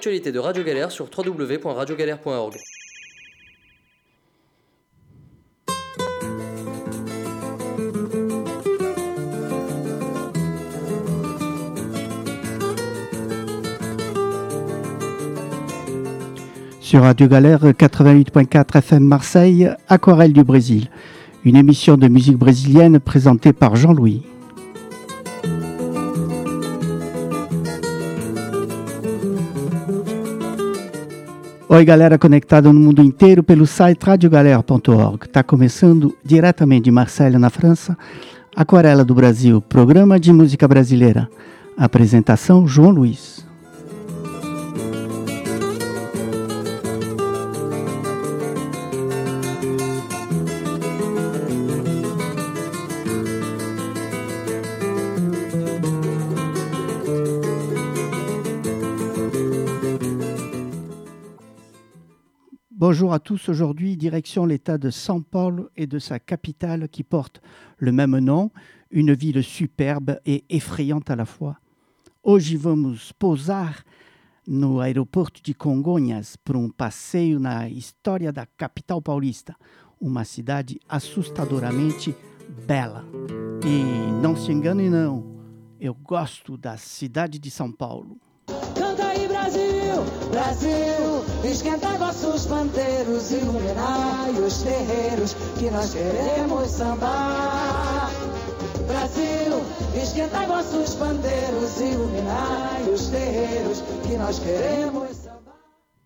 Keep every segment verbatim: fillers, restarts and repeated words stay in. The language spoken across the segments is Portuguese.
l'actualité de Radio Galère sur w w w point radio galère point org. Sur Radio Galère quatre-vingt-huit point quatre F M Marseille, Aquarelle du Brésil, une émission de musique brésilienne présentée par Jean-Louis. Oi, galera conectada no mundo inteiro pelo site radio galère ponto org. Está começando diretamente de Marselha, na França, Aquarela do Brasil, programa de música brasileira. Apresentação João Luiz. Bonjour à tous, aujourd'hui direction l'État de São Paulo et de sa capitale qui porte le même nom, une ville superbe et effrayante à la fois. Hoje vamos pousar no aeroporto de Congonhas para um passeio na história da capital paulista, uma cidade assustadoramente bela. E não se engane não, eu gosto da cidade de São Paulo. Canta aí Brasil, Brasil, esquenta vossos pandeiros, iluminai os terreiros que nós queremos sambar. Brasil, esquenta vossos pandeiros, iluminai os terreiros que nós queremos sambar.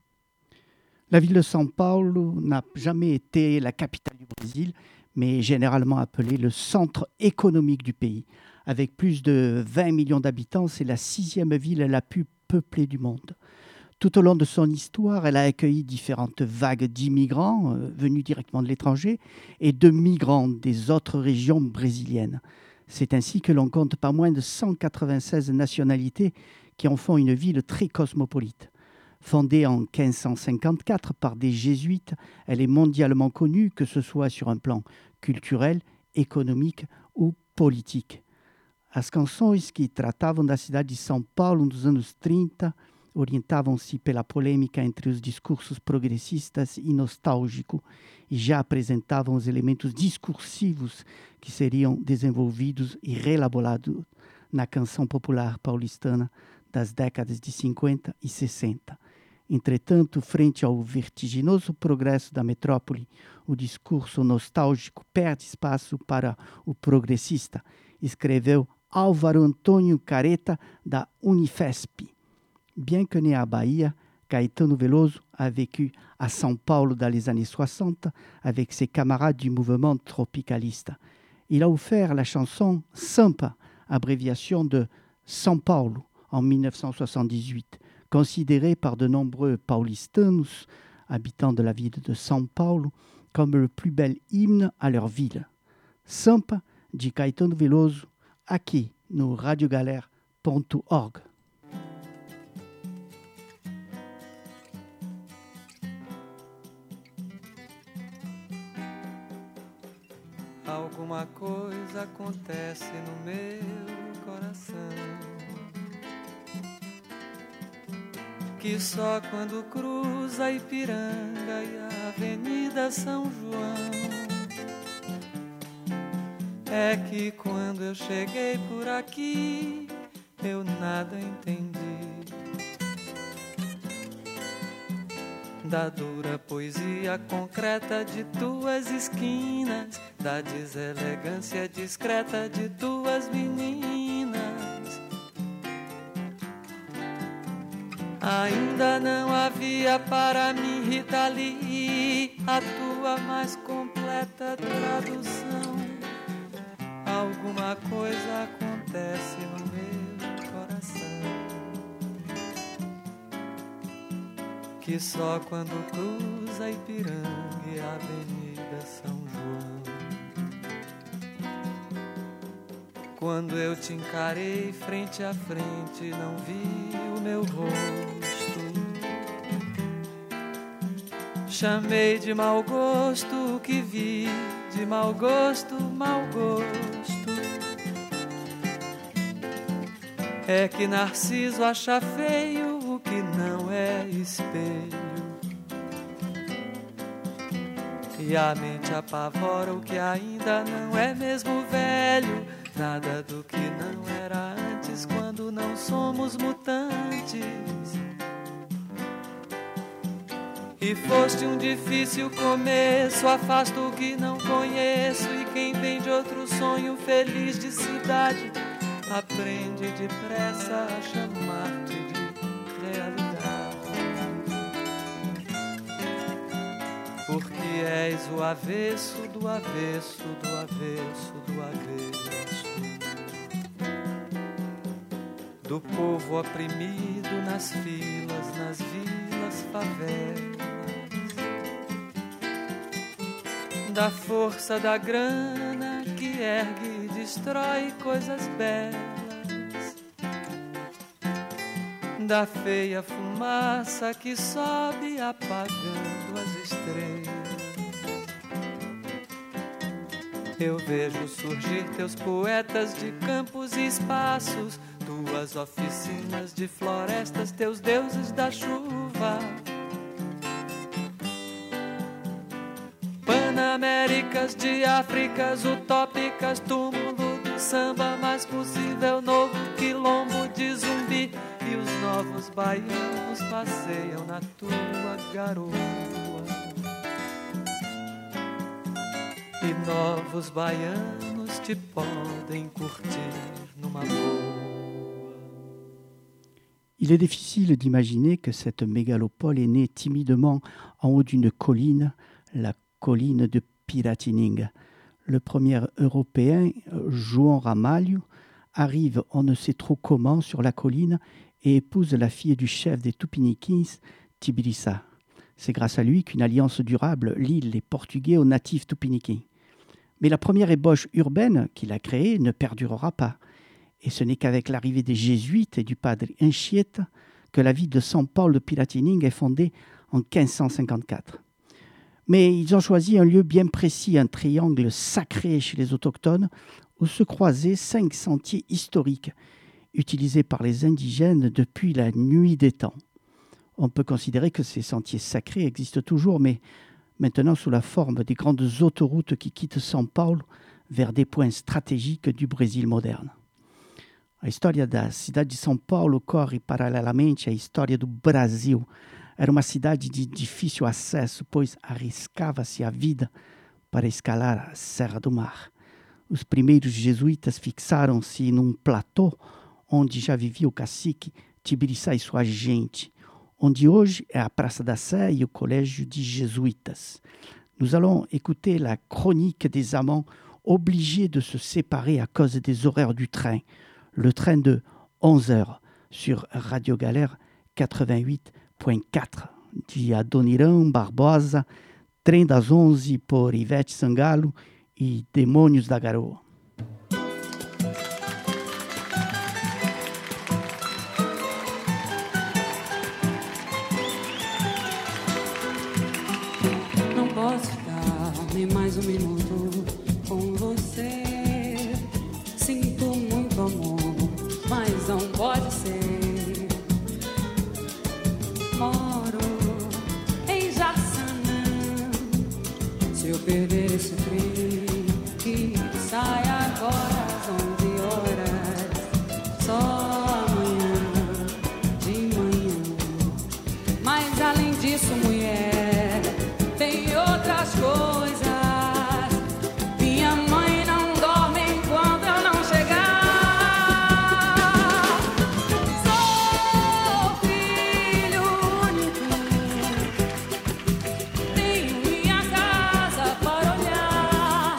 La ville de São Paulo n'a jamais été la capitale du Brésil, mais généralement appelée le centre économique du pays. Avec plus de vingt millions d'habitants, c'est la sixième ville la plus peuplée du monde. Tout au long de son histoire, elle a accueilli différentes vagues d'immigrants euh, venus directement de l'étranger et de migrants des autres régions brésiliennes. C'est ainsi que l'on compte pas moins de cent quatre-vingt-seize nationalités qui en font une ville très cosmopolite. Fondée en quinze cent cinquante-quatre par des jésuites, elle est mondialement connue, que ce soit sur un plan culturel, économique ou politique. As canções que tratavam da cidade de São Paulo nos anos trinta orientavam-se pela polêmica entre os discursos progressistas e nostálgico e já apresentavam os elementos discursivos que seriam desenvolvidos e reelaborados na canção popular paulistana das décadas de cinquenta e sessenta. Entretanto, frente ao vertiginoso progresso da metrópole, o discurso nostálgico perde espaço para o progressista, escreveu Álvaro Antônio Careta, da Unifesp. Bien que né à Bahia, Caetano Veloso a vécu à São Paulo dans les années soixante avec ses camarades du mouvement tropicaliste. Il a offert la chanson Sampa, abréviation de São Paulo, en dix-neuf cent soixante-dix-huit, considérée par de nombreux paulistanos, habitants de la ville de São Paulo, comme le plus bel hymne à leur ville. Sampa, de Caetano Veloso, aqui no radio galère ponto org. Alguma coisa acontece no meu coração que só quando cruza a Ipiranga e a Avenida São João é que quando eu cheguei por aqui eu nada entendi da dura poesia concreta de tuas esquinas, da deselegância discreta de tuas meninas. Ainda não havia para mim, Rita Lee, a tua mais completa tradução. Alguma coisa acontece no meu coração que só quando cruza Ipiranga e a Avenida São João, quando eu te encarei frente a frente, não vi o meu rosto. Chamei de mau gosto o que vi, de mau gosto, mau gosto. É que Narciso acha feio o que não é espelho. E a mente apavora o que ainda não é mesmo velho. Nada do que não era antes quando não somos mutantes. E foste um difícil começo, afasto o que não conheço. E quem vem de outro sonho feliz de cidade aprende depressa a chamar-te de realidade. Porque és o avesso do avesso do avesso do avesso do povo oprimido nas filas, nas vilas, favelas, da força da grana que ergue e destrói coisas belas, da feia fumaça que sobe apagando as estrelas. Eu vejo surgir teus poetas de campos e espaços, tuas oficinas de florestas, teus deuses da chuva. Panaméricas de Áfricas utópicas, túmulo do samba mais possível, novo quilombo de Zumbi. E os novos baianos passeiam na tua garoa. E novos baianos te podem curtir numa boa. Il est difficile d'imaginer que cette mégalopole est née timidement en haut d'une colline, la colline de Piratininga. Le premier Européen, João Ramalho, arrive on ne sait trop comment sur la colline et épouse la fille du chef des Tupiniquins, Tibiriçá. C'est grâce à lui qu'une alliance durable lie les Portugais aux natifs Tupiniquins. Mais la première ébauche urbaine qu'il a créée ne perdurera pas. Et ce n'est qu'avec l'arrivée des Jésuites et du padre Anchieta que la ville de São Paulo de Piratininga est fondée en quinze cent cinquante-quatre. Mais ils ont choisi un lieu bien précis, un triangle sacré chez les autochtones, où se croisaient cinq sentiers historiques, utilisés par les indigènes depuis la nuit des temps. On peut considérer que ces sentiers sacrés existent toujours, mais maintenant sous la forme des grandes autoroutes qui quittent São Paulo vers des points stratégiques du Brésil moderne. A história da cidade de São Paulo corre paralelamente à história do Brasil. Era uma cidade de difícil acesso, pois arriscava-se a vida para escalar a Serra do Mar. Os primeiros jesuítas fixaram-se num platô onde já vivia o cacique Tibiriçá e sua gente, onde hoje é a Praça da Sé e o Colégio de Jésuitas. Nous allons écouter la chronique des amants obligés de se séparer à cause des horaires du train. Le train de onze heures sur Radio Galère quatre-vingt-huit point quatre de Adoniran Barbosa, Trem das onze por Ivete Sangalo e Demônios da Garoa. Não posso ficar nem mais um minuto com você. Sinto muito amor, mas não pode ser. Moro em Jaçanã. Se eu perder esse trem que sai agora às onze horas, só amanhã de manhã. Mas além disso, mulher, tem outras coisas. Minha mãe não dorme enquanto eu não chegar. Sou filho único, tenho minha casa para olhar.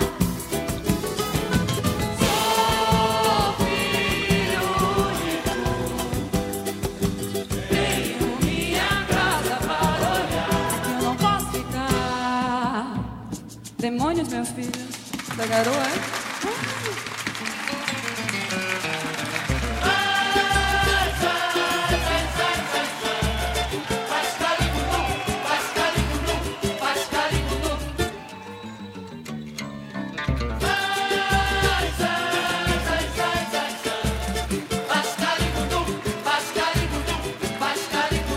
Sou filho único, tenho minha casa para olhar. Eu não posso ficar. Demônios, meus filhos, da garoa, é? Pascaligundu, Pascaligundu, Pascaligundu.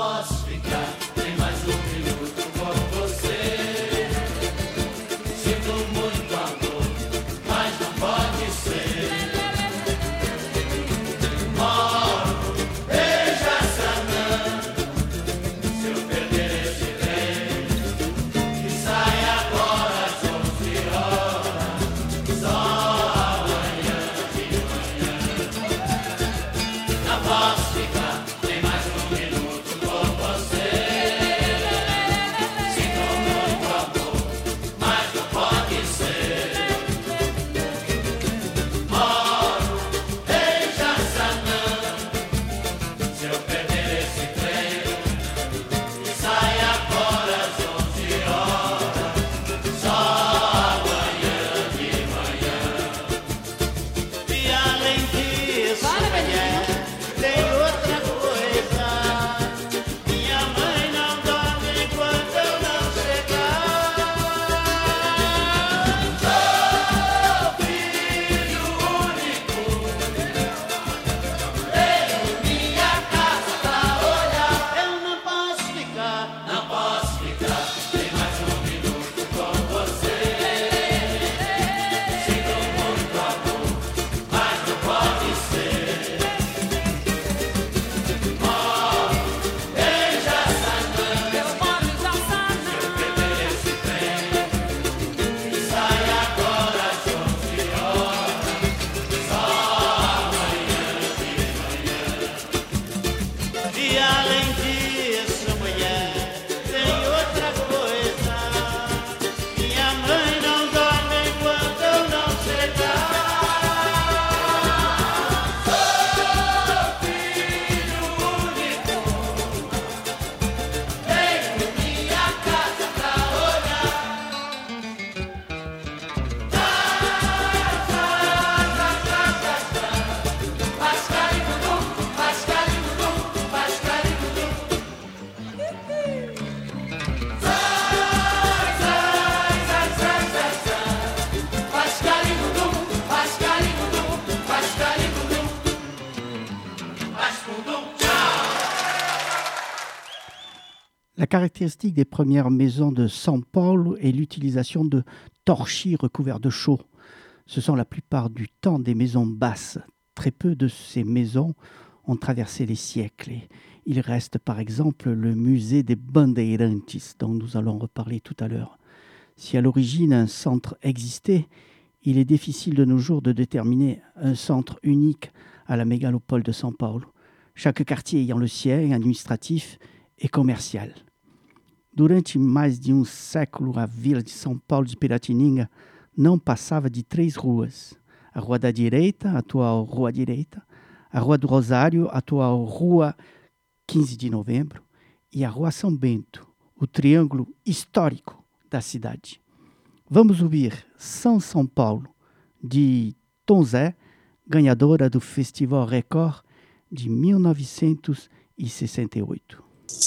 La caractéristique des premières maisons de São Paulo est l'utilisation de torchis recouverts de chaux. Ce sont la plupart du temps des maisons basses. Très peu de ces maisons ont traversé les siècles. Et il reste par exemple le musée des Bandeirantes, dont nous allons reparler tout à l'heure. Si à l'origine un centre existait, il est difficile de nos jours de déterminer un centre unique à la mégalopole de São Paulo, chaque quartier ayant le sien administratif e comercial. Durante mais de um século, a vila de São Paulo de Piratininga não passava de três ruas. A Rua da Direita, atual Rua Direita, a Rua do Rosário, atual Rua quinze de Novembro, e a Rua São Bento, o triângulo histórico da cidade. Vamos ouvir São São Paulo, de Tom Zé, ganhadora do Festival Record de mil novecentos e sessenta e oito.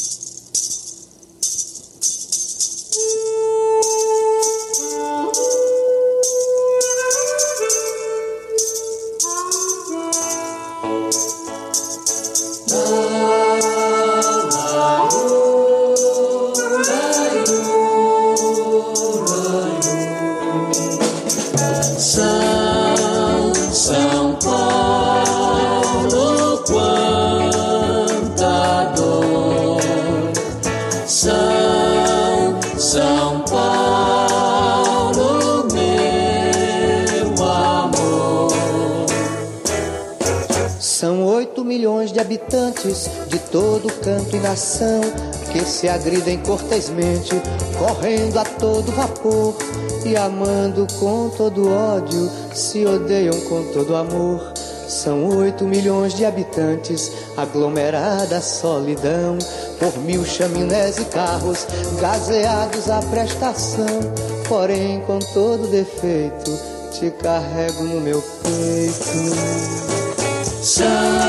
De habitantes de todo canto e nação que se agridem cortesmente, correndo a todo vapor e amando com todo ódio, se odeiam com todo amor. São oito milhões de habitantes, aglomerada solidão, por mil chaminés e carros gazeados à prestação. Porém, com todo defeito, te carrego no meu peito. São,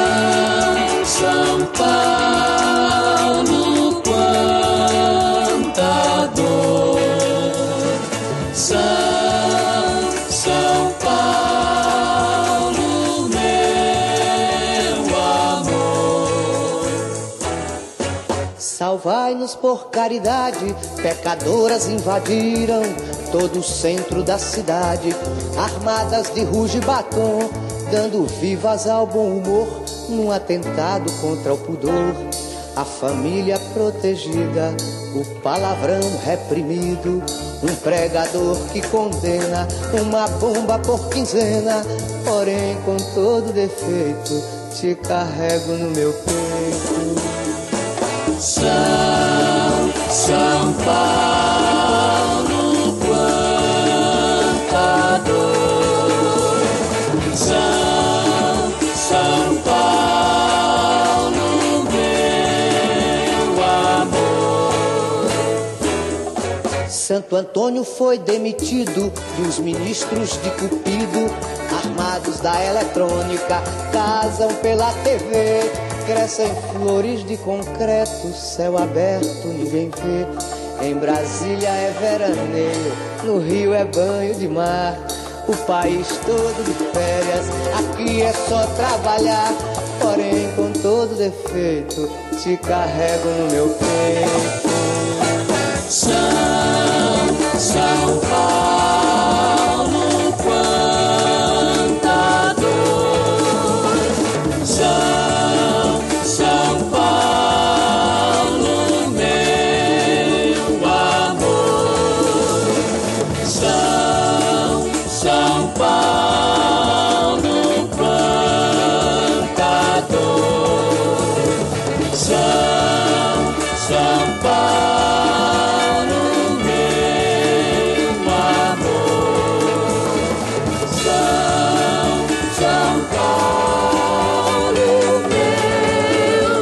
São Paulo, quanta dor. São, São Paulo, meu amor. salvai-nos por caridade. Pecadoras invadiram todo o centro da cidade, armadas de ruge e batom, dando vivas ao bom humor, num atentado contra o pudor. A família protegida, o palavrão reprimido, um pregador que condena, uma bomba por quinzena. Porém, com todo defeito, te carrego no meu peito. São, São Paulo, quanta dor. São, São Paulo, meu amor. Santo Antônio foi demitido e os ministros de Cupido, armados da eletrônica, casam pela T V. Crescem flores de concreto, céu aberto ninguém vê. Em Brasília é veraneio, no Rio é banho de mar. O país todo de férias, aqui é só trabalhar. Porém, com todo defeito, te carrego no meu peito. São, São Paulo, quanta dor. São, São Paulo, meu amor. São, São Paulo, quanta dor. São, São Paulo, meu amor. São, São Paulo, meu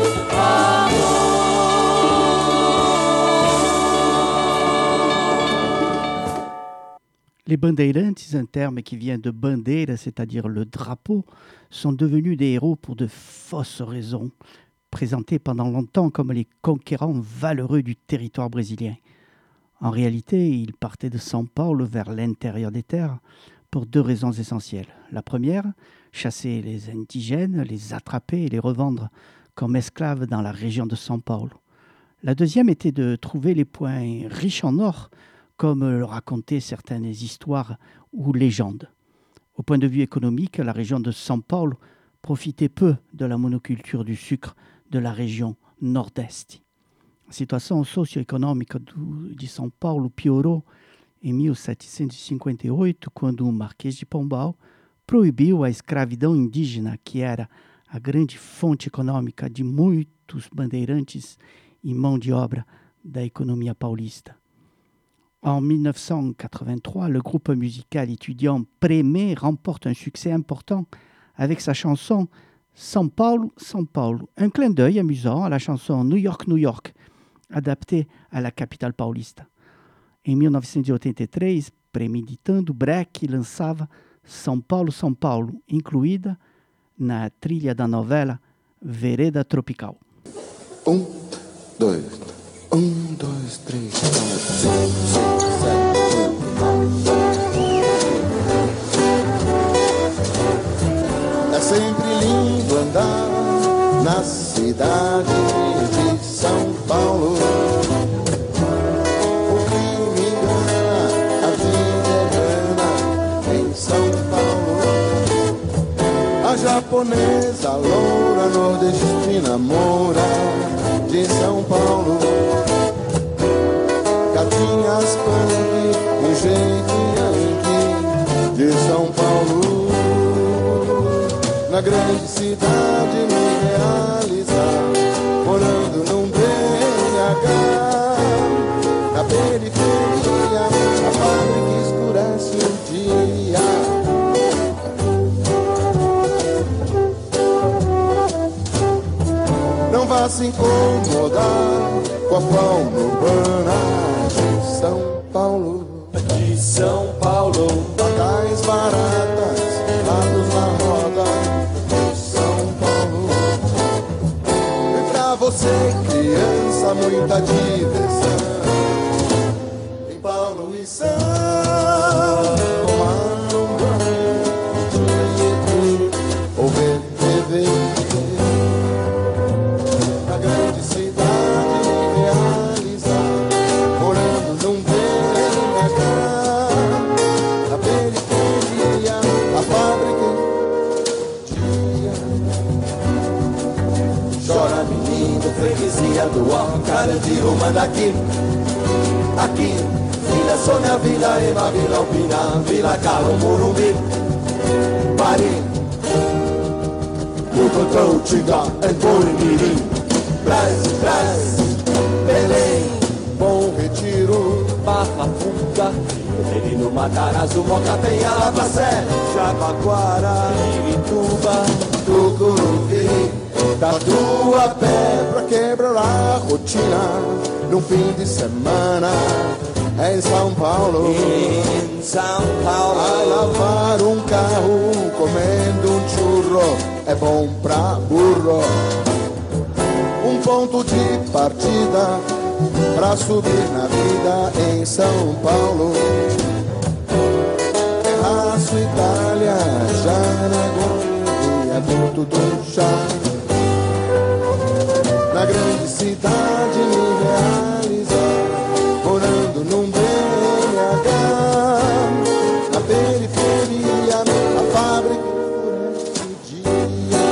amor. Les bandeirantes, un terme qui vient de bandeira, c'est-à-dire le drapeau, sont devenus des héros pour de fausses raisons, présentés pendant longtemps comme les conquérants valeureux du territoire brésilien. En réalité, ils partaient de São Paulo vers l'intérieur des terres pour deux raisons essentielles. La première, chasser les indigènes, les attraper et les revendre comme esclaves dans la région de São Paulo. La deuxième était de trouver les points riches en or, comme le racontaient certaines histoires ou légendes. Au point de vue économique, la région de São Paulo profitait peu de la monoculture du sucre de la région nord-est. A situação socioeconômica do, de São Paulo piorou em mil setecentos e cinquenta e oito, quando o Marquês de Pombal proibiu a escravidão indígena, que era a grande fonte econômica de muitos bandeirantes e mão de obra da economia paulista. En mille neuf cent quatre-vingt-trois, le groupe musical étudiant Prémé remporte un succès important avec sa chanson São Paulo, São Paulo, un clin d'œil amusant à la chanson New York, New York, adaptée à la capitale paulista. Em mil novecentos e oitenta e três, premeditando o break, lançava São Paulo, São Paulo, incluída na trilha da novela Vereda Tropical. Um, dois, um, dois, três, quatro, cinco, seis, sete, oito. É sempre lindo andar na cidade de São Paulo. O que me engana, a vida é grana em São Paulo. A japonesa, loura, nordestina, moura de São Paulo. Gatinhas punk, um jeito yankee de São Paulo. Na grande cidade me realizar, morando num B H. Na periferia, a fábrica escurece o dia. Não vá se incomodar com a fauna urbana de São Paulo. De São Paulo, Bacais baratas, lados na roda de São Paulo. E pra você, criança, muita diversão em Paulo e São Paulo. Ou V T V. Na grande cidade chora menino, freguesia do Alto, Carandiru, manda aqui, aqui, Vila Sônia, Vila Ema, Vila Alpina, Vila Carlos, Morumbi, Paris, Bucotrão, Tinga, Angoimirim, Brás, Brás, Belém, Bom Retiro, Barra Funda, Menino Matarazzo, Moca, Penha, Lavacé, Jabaquara, Irituba, Tucuruvi, Tatuapé, pra quebrar a rotina no fim de semana. Em São Paulo, em São Paulo, a lavar um carro, comendo um churro, é bom pra burro. Um ponto de partida pra subir na vida em São Paulo. Terraço, Itália, Jaraguá, viaduto do chá. Na grande cidade me realizar, morando num B M H. Na periferia, a fábrica durante o dia.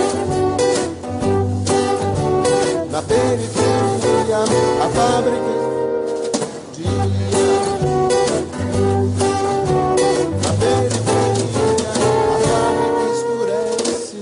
Na periferia, a fábrica dia. Na periferia, a fábrica escurece.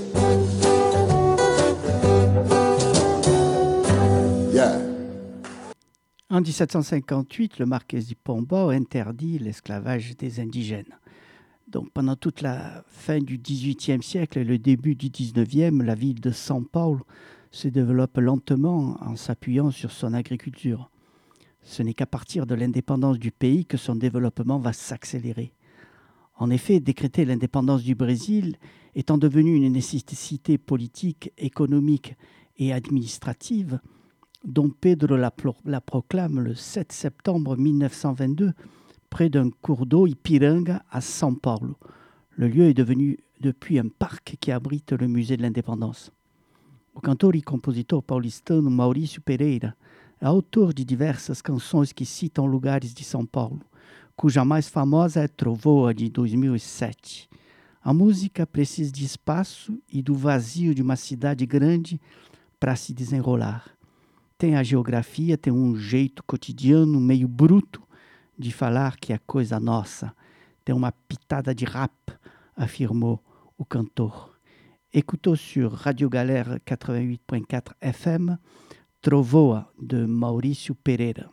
Yeah. En dix-sept cent cinquante-huit, le Marquès de Pombal interdit l'esclavage des indigènes. Donc, pendant toute la fin du dix-huitième siècle et le début du dix-neuvième, la ville de São Paulo se développe lentement en s'appuyant sur son agriculture. Ce n'est qu'à partir de l'indépendance du pays que son développement va s'accélérer. En effet, décréter l'indépendance du Brésil étant devenu une nécessité politique, économique et administrative, Dom Pedro la, pro- la proclame le sept septembre mille neuf cent vingt-deux près d'un cours d'eau Ipiranga à São Paulo. Le lieu est devenu depuis un parc qui abrite le musée de l'indépendance. O cantor e compositor paulistano Maurício Pereira é autor de diversas canções que citam lugares de São Paulo, cuja mais famosa é Trovoa, de dois mil e sete. A música precisa de espaço e do vazio de uma cidade grande para se desenrolar. Tem a geografia, tem um jeito cotidiano, meio bruto, de falar que é coisa nossa. Tem uma pitada de rap, afirmou o cantor. Écoutons sur Radio Galère quatre-vingt-huit point quatre F M, Trovoa, de Maurício Pereira.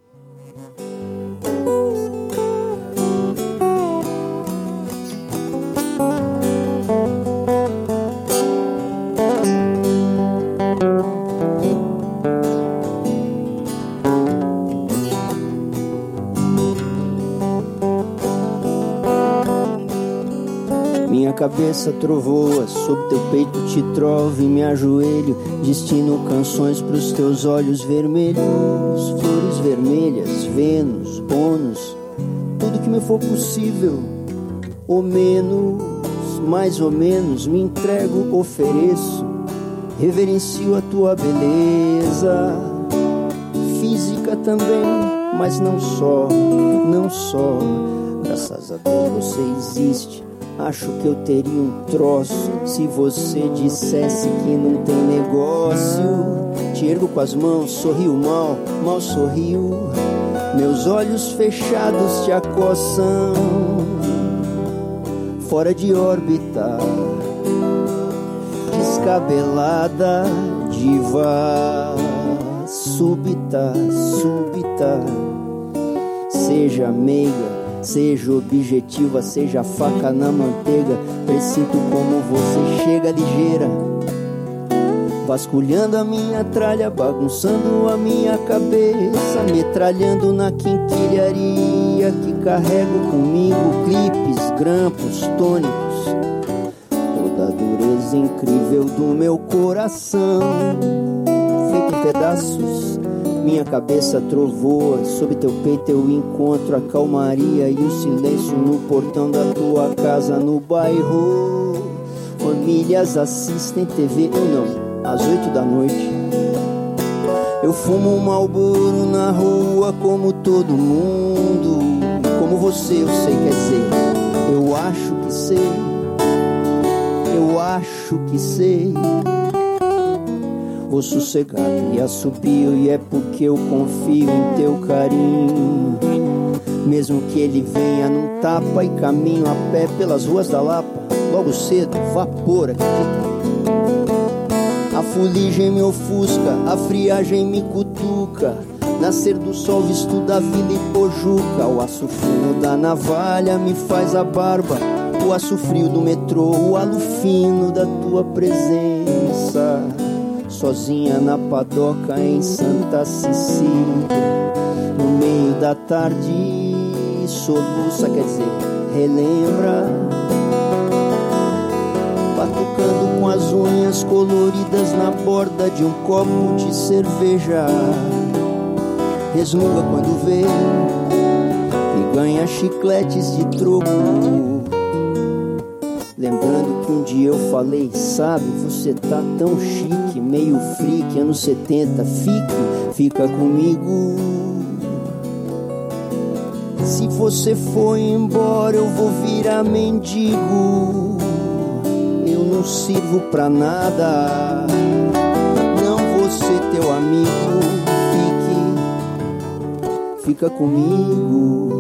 Minha cabeça trovoa, sob teu peito te trovo e me ajoelho, destino canções pros teus olhos vermelhos, flores vermelhas, Vênus, bônus, tudo que me for possível, ou menos, mais ou menos, me entrego, ofereço, reverencio a tua beleza, física também, mas não só, não só, graças a Deus você existe. Acho que eu teria um troço se você dissesse que não tem negócio. Te ergo com as mãos, sorrio mal, mal sorrio. Meus olhos fechados te acossam. Fora de órbita, descabelada, diva, súbita, súbita. Seja meiga, seja objetiva, seja faca na manteiga. Presinto como você chega ligeira, vasculhando a minha tralha, bagunçando a minha cabeça, metralhando na quinquilharia que carrego comigo, clipes, grampos, tônicos, toda a dureza incrível do meu coração, feito em pedaços. Minha cabeça trovoa, sob teu peito eu encontro a calmaria e o silêncio no portão da tua casa no bairro. Famílias assistem T V, eu não, às oito da noite. Eu fumo um Marlboro na rua como todo mundo. Como você eu sei, quer dizer, eu acho que sei, eu acho que sei. vou sossegado e assobio, e é porque eu confio em teu carinho. Mesmo que ele venha num tapa e caminho a pé pelas ruas da Lapa, logo cedo, vapor, acredita. A fuligem me ofusca, a friagem me cutuca. Nascer do sol visto da vila e pojuca. O aço fino da navalha me faz a barba. O aço frio do metrô, o halo fino da tua presença. Sozinha na padoca em Santa Cecília, no meio da tarde soluça, quer dizer, relembra. Batucando com as unhas coloridas na borda de um copo de cerveja. Resmunga quando vê e ganha chicletes de troco. Lembrando que um dia eu falei, sabe, você tá tão chique, meio freak, anos setenta, fique, fica comigo. Se você for embora eu vou virar mendigo. Eu não sirvo pra nada, não vou ser teu amigo. Fique, fica comigo.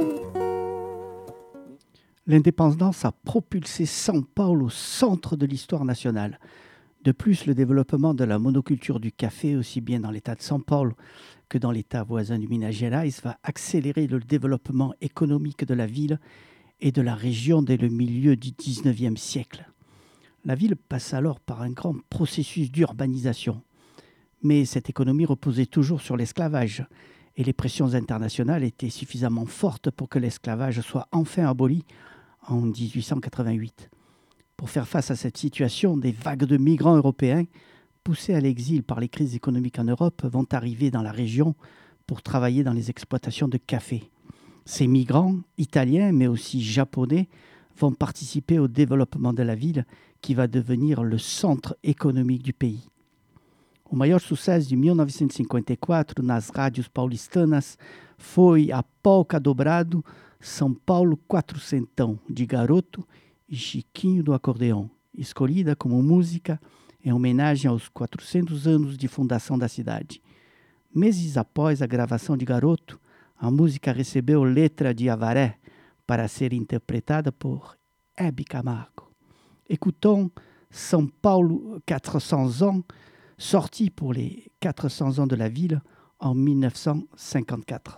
L'indépendance a propulsé São Paulo au centre de l'histoire nationale. De plus, le développement de la monoculture du café, aussi bien dans l'état de São Paulo que dans l'état voisin du Minas Gerais, va accélérer le développement économique de la ville et de la région dès le milieu du dix-neuvième siècle. La ville passe alors par un grand processus d'urbanisation. Mais cette économie reposait toujours sur l'esclavage, et les pressions internationales étaient suffisamment fortes pour que l'esclavage soit enfin aboli en dix-huit cent quatre-vingt-huit. Pour faire face à cette situation, des vagues de migrants européens, poussés à l'exil par les crises économiques en Europe, vont arriver dans la région pour travailler dans les exploitations de café. Ces migrants, italiens mais aussi japonais, vont participer au développement de la ville qui va devenir le centre économique du pays. O maior sucesso de mil novecentos e cinquenta e quatro nas rádios paulistanas foi a polca dobrado São Paulo Quatrocentão, de Garoto e Chiquinho do Acordeão, escolhida como música em homenagem aos quatrocentos anos de fundação da cidade. Meses após a gravação de Garoto, a música recebeu letra de Avaré para ser interpretada por Hebe Camargo. Écoutons São Paulo quatre cents ans, sorti pour les quatre cents ans de la ville en mille neuf cent cinquante-quatre.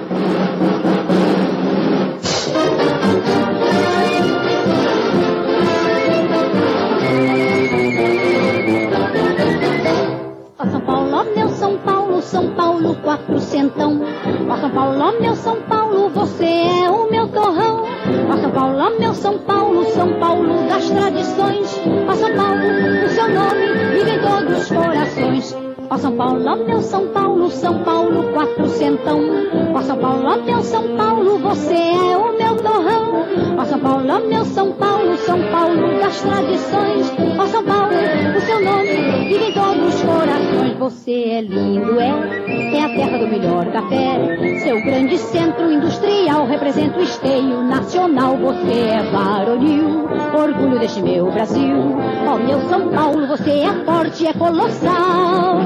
Ó São Paulo, ó meu São Paulo, São Paulo quatrocentão. Ó São Paulo, ó meu São Paulo, você é o meu torrão. Ó São Paulo, ó meu São Paulo, São Paulo das tradições. Ó São Paulo, o seu nome vive em todos os corações. Ó São Paulo, ó meu São Paulo, São Paulo quatrocentão. Ó São Paulo, ó meu São Paulo, você é o meu torrão. Ó São Paulo, ó meu São Paulo, São Paulo das tradições. Ó São Paulo, o seu nome vive em todos os corações. Você é lindo, é, é a terra do melhor café. Seu grande centro industrial representa o esteio nacional. Você é varonil, orgulho deste meu Brasil. Ó meu São Paulo, você é forte, é colossal.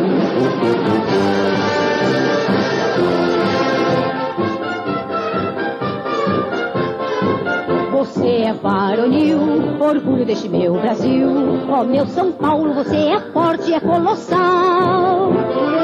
Você é varonil, orgulho deste meu Brasil. Ó meu São Paulo, você é forte, é colossal.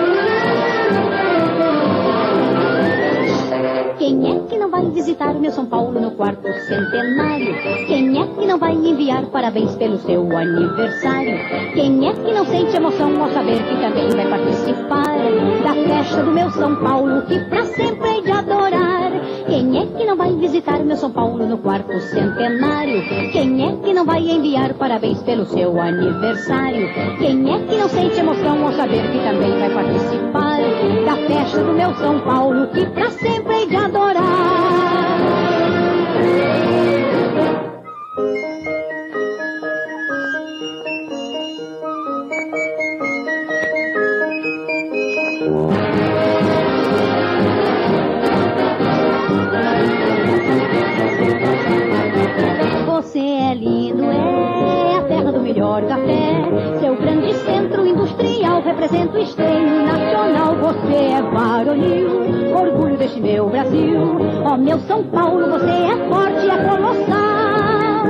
Quem é que não vai visitar o meu São Paulo no quarto centenário? Quem é que não vai enviar parabéns pelo seu aniversário? Quem é que não sente emoção ao saber que também vai participar da festa do meu São Paulo, que pra sempre hei de adorar? Quem é que não vai visitar o meu São Paulo no quarto centenário? Quem é que não vai enviar parabéns pelo seu aniversário? Quem é que não sente emoção ao saber que também vai participar da festa do meu São Paulo, que pra sempre hei de adorar? Você é lindo, é a terra do melhor café. Seu grande centro industrial represento o esteio nacional. Você é varonil, orgulho deste meu Brasil. Ó oh, meu São Paulo, você é forte, é colossal.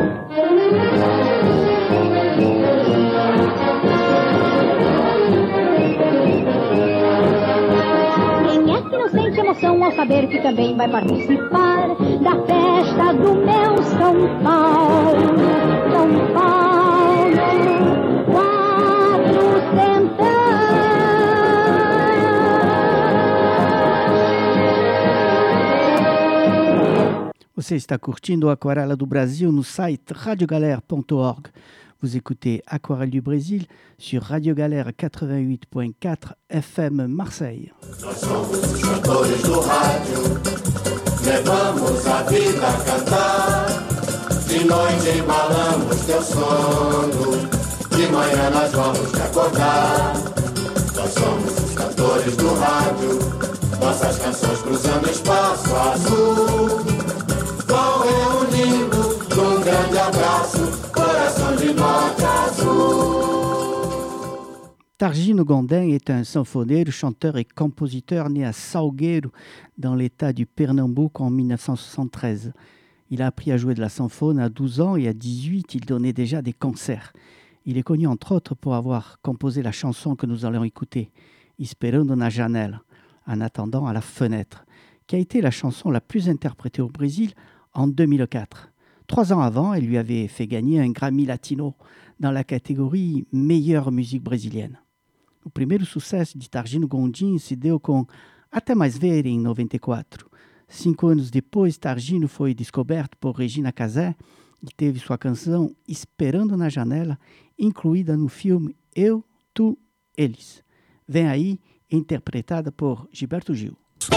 Quem é que não sente emoção ao saber que também vai participar da festa do meu São Paulo? São Paulo, quatrocentão. Você está curtindo Aquarela do Brasil no site radio galère ponto org. Vous écoutez Aquarelle du Brésil sur Radio Galère quatre-vingt-huit point quatre F M Marseille. Nós somos os cantores do rádio, levamos a vida a cantar. De noite embalamos teu sono, de manhã nós vamos te acordar. Nós somos os cantores do rádio, nossas canções cruzando espaço azul. Vão reunindo num grande abraço, coração de norte a sul. Targino Gondim est un symphonaire, chanteur et compositeur né à Salgueiro, dans l'état du Pernambouc en dix-neuf cent soixante-treize. Il a appris à jouer de la sanfone à douze ans et à dix-huit, il donnait déjà des concerts. Il est connu entre autres pour avoir composé la chanson que nous allons écouter, Esperando na Janela, en attendant à la fenêtre, qui a été la chanson la plus interprétée au Brésil en deux mille quatre. Trois ans avant, elle lui avait fait gagner un Grammy Latino dans la catégorie Meilleure Musique Brésilienne. O primeiro sucesso de Targino Gondim se deu com Até Mais Ver em noventa e quatro. Cinco anos depois, Targino foi descoberto por Regina Casé e teve sua canção Esperando na Janela incluída no filme Eu, Tu, Eles. Vem aí, interpretada por Gilberto Gil.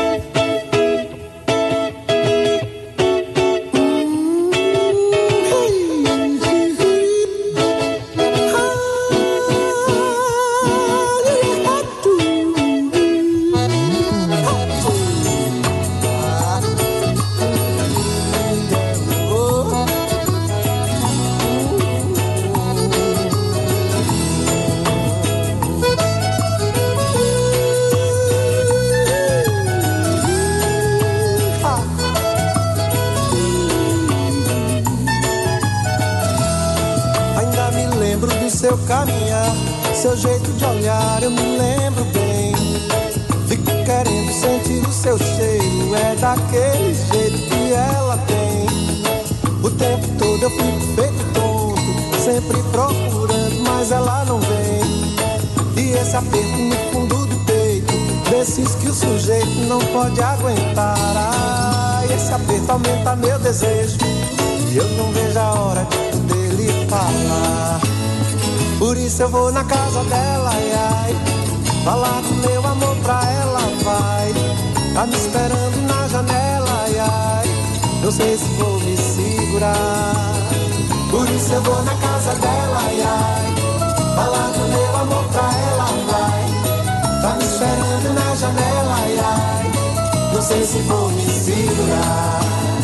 Seu caminhar, seu jeito de olhar, eu me lembro bem. Fico querendo sentir o seu cheiro, é daquele jeito que ela tem. O tempo todo eu fico feito tonto, sempre procurando, mas ela não vem. E esse aperto no fundo do peito, desses que o sujeito não pode aguentar. Ah, esse aperto aumenta meu desejo, e eu não vejo a hora de poder lhe falar. Por isso eu vou na casa dela, ai, ai, falar do meu amor pra ela, vai. Tá me esperando na janela, ai, ai, não sei se vou me segurar. Por isso eu vou na casa dela, ai, ai, falar do meu amor pra ela, vai. Tá me esperando na janela, ai, ai, não sei se vou me segurar.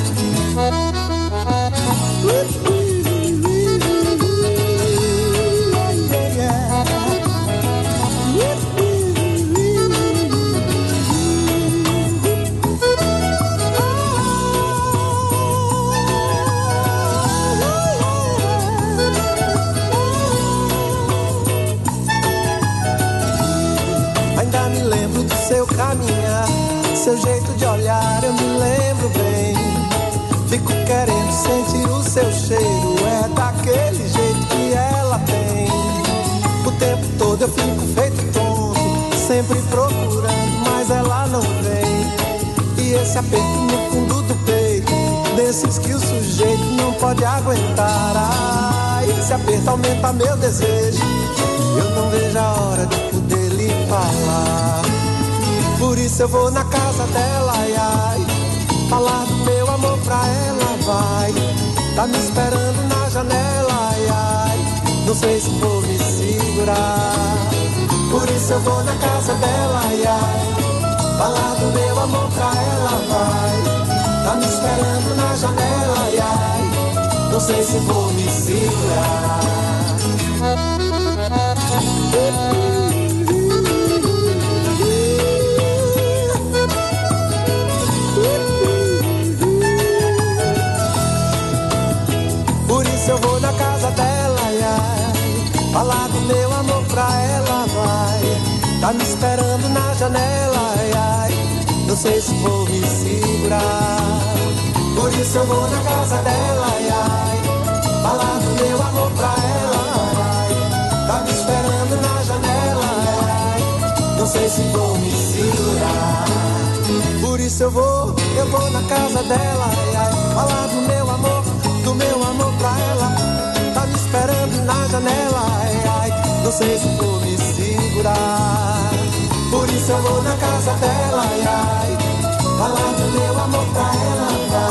Seu caminhar, seu jeito de olhar, eu me lembro bem. Fico querendo sentir o seu cheiro, é daquele jeito que ela tem. O tempo todo eu fico feito tonto, sempre procurando, mas ela não vem. E esse aperto no fundo do peito, desses que o sujeito não pode aguentar. Ah, esse aperto aumenta meu desejo, eu não vejo a hora de poder lhe falar. Por isso eu vou na casa dela, ai, ai, falar do meu amor pra ela, vai. Tá me esperando na janela, ai, ai, não sei se vou me segurar. Por isso eu vou na casa dela, ai, ai, falar do meu amor pra ela, vai. Tá me esperando na janela, ai, ai, não sei se vou me segurar. me esperando na janela, ai, ai, não sei se vou me segurar. Por isso eu vou na casa dela, ai, ai, falar do meu amor pra ela, ai, ai, tá me esperando na janela, ai, ai, não sei se vou me segurar. Por isso eu vou, eu vou na casa dela, ai, ai, falar do meu amor, do meu amor pra ela, tá me esperando na janela, ai, ai, não sei se vou me segurar. Por isso eu vou na casa dela, ai, ai, falar do meu amor pra ela,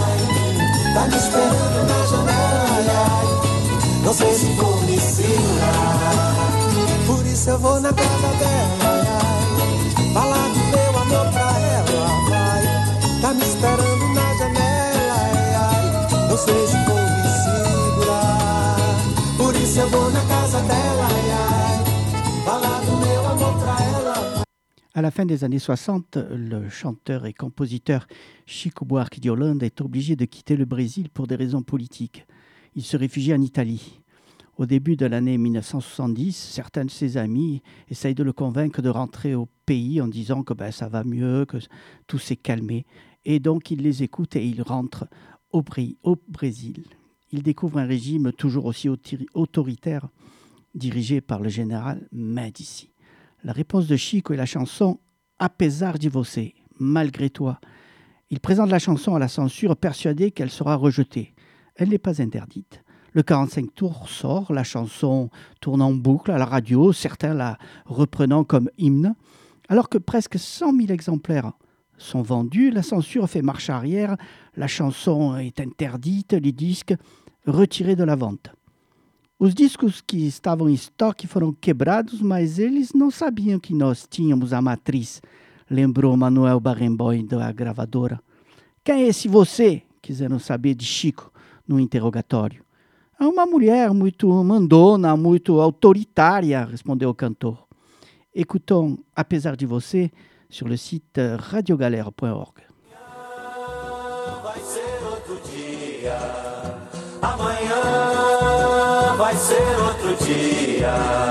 ai, tá me esperando na janela, ai, ai, não sei se vou me segurar. Por isso eu vou na casa dela, ai, ai, falar do meu amor pra ela, ai, tá me esperando na janela, ai, ai, não sei se vou me segurar. Por isso eu vou na casa dela, ai, ai, falar do meu amor pra ela. À la fin des années soixante, le chanteur et compositeur Chico Buarque de Holanda est obligé de quitter le Brésil pour des raisons politiques. Il se réfugie en Italie. Au début de l'année mille neuf cent soixante-dix, certains de ses amis essayent de le convaincre de rentrer au pays en disant que ben, ça va mieux, que tout s'est calmé. Et donc il les écoute et il rentre au, Br- au Brésil. Il découvre un régime toujours aussi autoritaire, dirigé par le général Médici. La réponse de Chico est la chanson « Apesar de você », malgré toi. Il présente la chanson à la censure, persuadé qu'elle sera rejetée. Elle n'est pas interdite. Le quarante-cinq tours sort, la chanson tourne en boucle à la radio, certains la reprenant comme hymne. Alors que presque cent mille exemplaires sont vendus, la censure fait marche arrière, la chanson est interdite, les disques retirés de la vente. Os discos que estavam em estoque foram quebrados, mas eles não sabiam que nós tínhamos a matriz, lembrou Manuel Barenboim da gravadora. Quem é esse você? Quiseram saber de Chico no interrogatório. É uma mulher muito mandona, muito autoritária, respondeu o cantor. Écoutons Apesar de você sur le site radio galère point org. Vai ser outro dia, amanhã vai ser outro dia,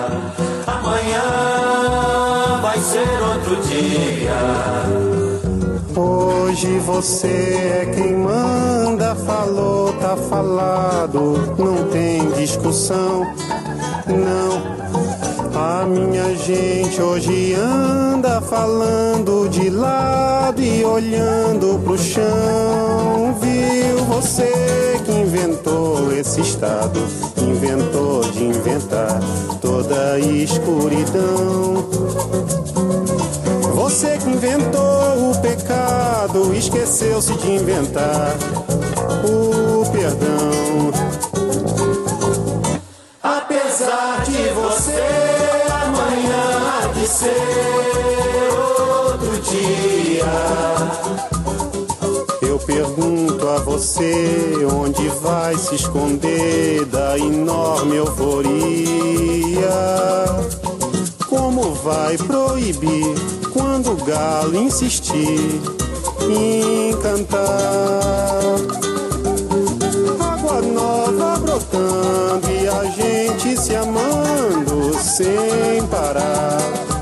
amanhã vai ser outro dia. Hoje você é quem manda, falou, tá falado, não tem discussão, não. A minha gente hoje anda falando de lado e olhando pro chão. Viu você que inventou esse estado, inventou de inventar toda a escuridão. Você que inventou o pecado, esqueceu-se de inventar o perdão. Apesar de você, amanhã há de ser outro dia. Eu pergunto a você onde vai se esconder da enorme euforia. Como vai proibir quando o galo insistir em cantar? Água nova brotando e a gente se amando sem parar.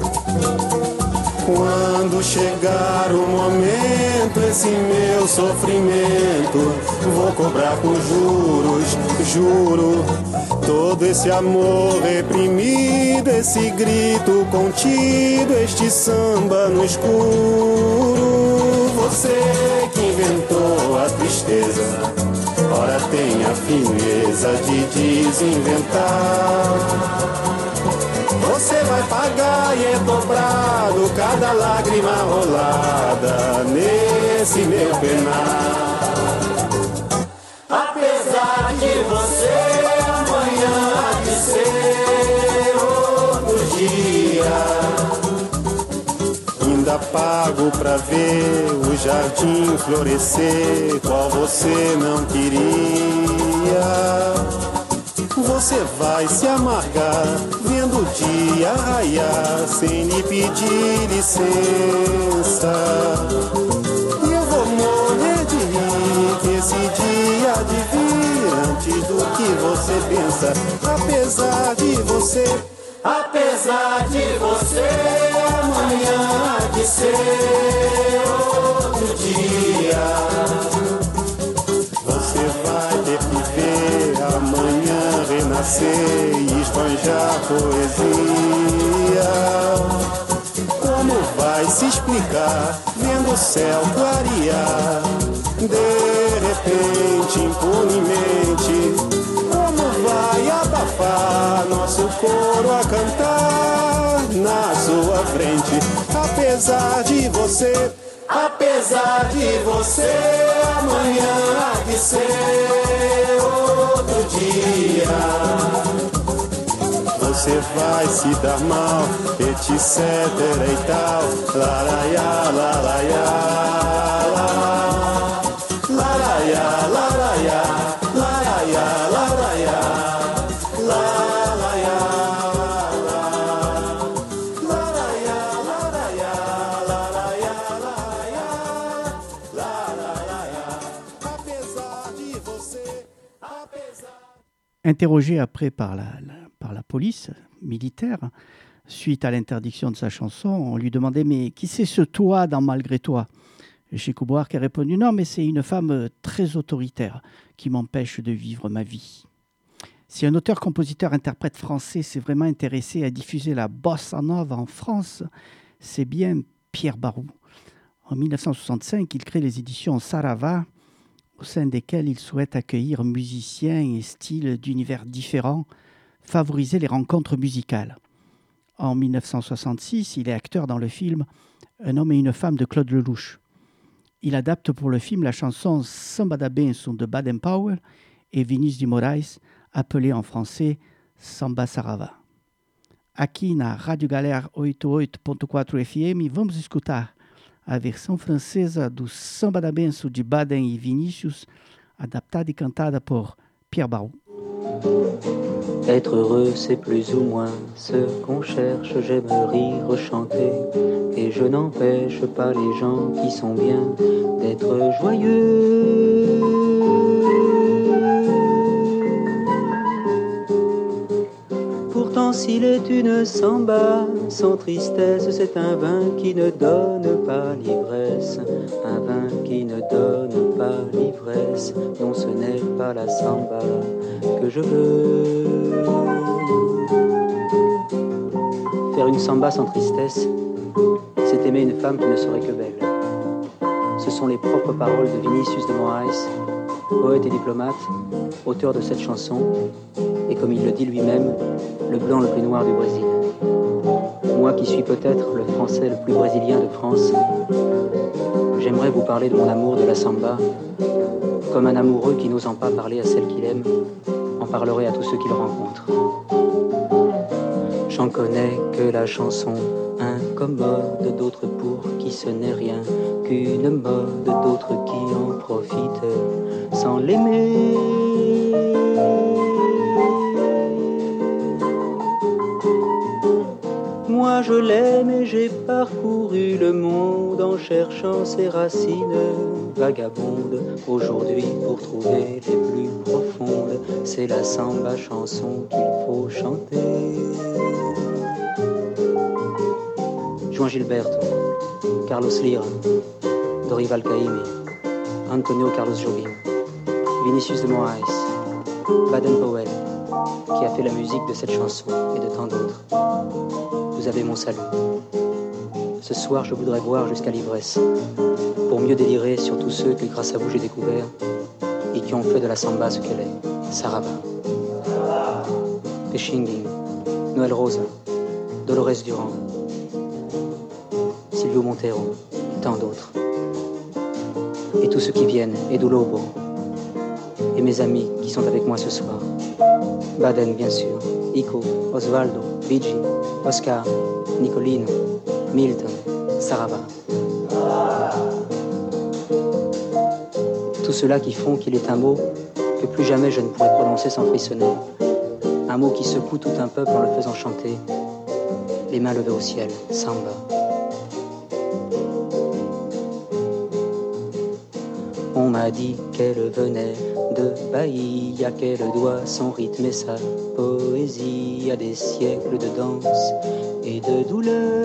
Quando chegar o momento, esse meu sofrimento vou cobrar com juros, juro. Todo esse amor reprimido, esse grito contido, este samba no escuro. Você que inventou a tristeza, ora tem a fineza de desinventar. Você vai pagar e é dobrado cada lágrima rolada nesse meu penar. Apesar de você, amanhã há de ser outro dia. Ainda pago pra ver o jardim florescer, qual você não queria. Você vai se amargar vendo o dia raiar sem lhe pedir licença. E eu vou morrer de rir que esse dia há de vir antes do que você pensa. Apesar de você, apesar de você, amanhã amanhã há de ser outro dia. Você vai ter que ver amanhã renascer e esbanjar poesia. Como vai se explicar vendo o céu clarear? De repente, impunemente, como vai abafar nosso coro a cantar na sua frente? Apesar de você, apesar de você, amanhã há de ser outro dia. Você vai se dar mal, etc e tal. Laraiá, laraiá, laraiá, laraiá, laraiá, laraiá, laraiá, laraiá, laraiá, laraiá, apesar de você, apesar. Interrogé après par la, la, par la police militaire, suite à l'interdiction de sa chanson, on lui demandait « Mais qui c'est ce toi dans Malgré toi ?» Et Chico Buarque a répondu « Non, mais c'est une femme très autoritaire qui m'empêche de vivre ma vie. » Si un auteur-compositeur-interprète français s'est vraiment intéressé à diffuser la bossa nova en France, c'est bien Pierre Barou. En mille neuf cent soixante-cinq, il crée les éditions Sarava, au sein desquelles il souhaite accueillir musiciens et styles d'univers différents, favoriser les rencontres musicales. En mille neuf cent soixante-six, il est acteur dans le film Un homme et une femme de Claude Lelouch. Il adapte pour le film la chanson Samba da Benção de Baden Powell et Vinícius de Moraes, appelée en français Samba Sarava. Aqui na Rádio Galera oitenta e oito ponto quatro F M, vamos escutar a versão francesa do Samba da Benção de Baden e Vinícius, adaptada e cantada por Pierre Barou. Être heureux, c'est plus ou moins ce qu'on cherche. J'aime rire, chanter, et je n'empêche pas les gens qui sont bien d'être joyeux. Pourtant, s'il est une samba sans tristesse, c'est un vin qui ne donne pas l'ivresse. Un vin qui ne donne pas l'ivresse. Non, ce n'est pas la samba que je veux. Faire une samba sans tristesse, c'est aimer une femme qui ne serait que belle. Ce sont les propres paroles de Vinícius de Moraes, poète et diplomate, auteur de cette chanson, et comme il le dit lui-même, le blanc le plus noir du Brésil. Moi qui suis peut-être le français le plus brésilien de France, j'aimerais vous parler de mon amour de la samba, comme un amoureux qui n'osant pas parler à celle qu'il aime, en parlerait à tous ceux qu'il rencontre. J'en connais que la chanson incommode, d'autres pour qui ce n'est rien qu'une mode, d'autres qui en profitent sans l'aimer. Moi je l'aime et j'ai parcouru le monde en cherchant ses racines vagabondes. Aujourd'hui pour trouver les plus profondes, c'est la samba chanson qu'il faut chanter. Juan Gilberto, Carlos Lira, Dorival Caymmi, Antonio Carlos Jobim, Vinícius de Moraes, Baden Powell, qui a fait la musique de cette chanson et de tant d'autres. Vous avez mon salut. Ce soir, je voudrais boire jusqu'à l'ivresse, pour mieux délirer sur tous ceux que grâce à vous j'ai découvert et qui ont fait de la samba ce qu'elle est, Sarava. Pechinguin, Noël Rosa, Dolores Durand, Silvio Montero, et tant d'autres. Et tous ceux qui viennent, Edu Lobo, et mes amis qui sont avec moi ce soir. Baden, bien sûr, Ico, Osvaldo, Luigi, Oscar, Nicolino, Milton, Sarava. Tout cela qui font qu'il est un mot que plus jamais je ne pourrais prononcer sans frissonner. Un mot qui secoue tout un peuple en le faisant chanter, les mains levées au ciel, samba. On m'a dit qu'elle venait de Bahia, qu'elle doit son rythme et sa poésie à des siècles de danse et de douleur.